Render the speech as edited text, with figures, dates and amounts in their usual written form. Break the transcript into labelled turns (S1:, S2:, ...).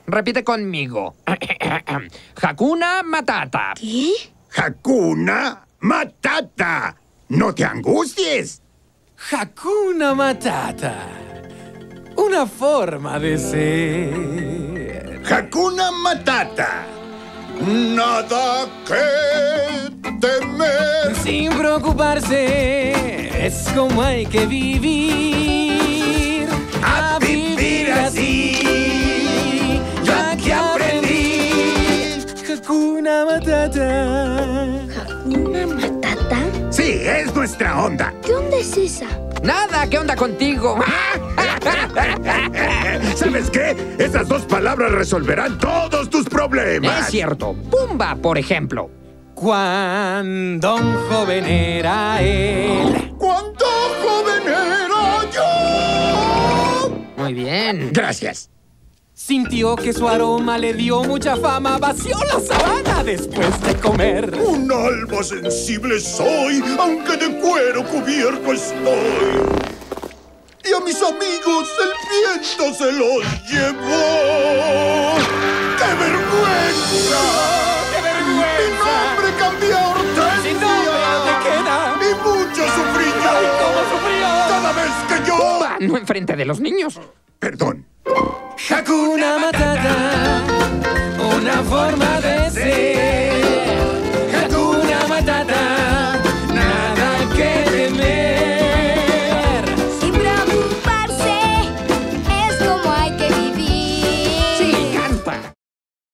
S1: repite conmigo. Hakuna Matata.
S2: ¿Qué?
S3: Hakuna Matata. No te angusties.
S4: Hakuna Matata. Una forma de ser.
S3: Hakuna Matata. Nada que temer.
S4: Sin preocuparse, es como hay que vivir.
S3: A vivir así. Yo aquí aprendí.
S4: Hakuna Matata.
S2: ¿Hakuna Matata?
S3: Sí, es nuestra onda.
S2: ¿Qué onda es esa?
S1: Nada, ¿qué onda contigo?
S3: ¿Sabes qué? Esas dos palabras resolverán todos tus problemas.
S1: Es cierto. Pumba, por ejemplo.
S4: Cuando un joven era él.
S3: ¿Cuánto joven era yo?
S1: Muy bien.
S3: Gracias.
S4: Sintió que su aroma le dio mucha fama. Vació la sabana después de comer.
S3: Un alma sensible soy, aunque de cuero cubierto estoy. Y a mis amigos el viento se los llevó. ¡Qué vergüenza!
S4: ¡Qué vergüenza!
S3: Mi nombre cambió a Hortensia.
S4: ¡Sin nombre te queda!
S3: Y mucho sufrí yo.
S4: ¡Ay, cómo sufrió!
S3: Cada vez que yo...
S1: Pumba, no enfrente de los niños.
S3: Perdón.
S4: Hakuna Matata, una forma de ser.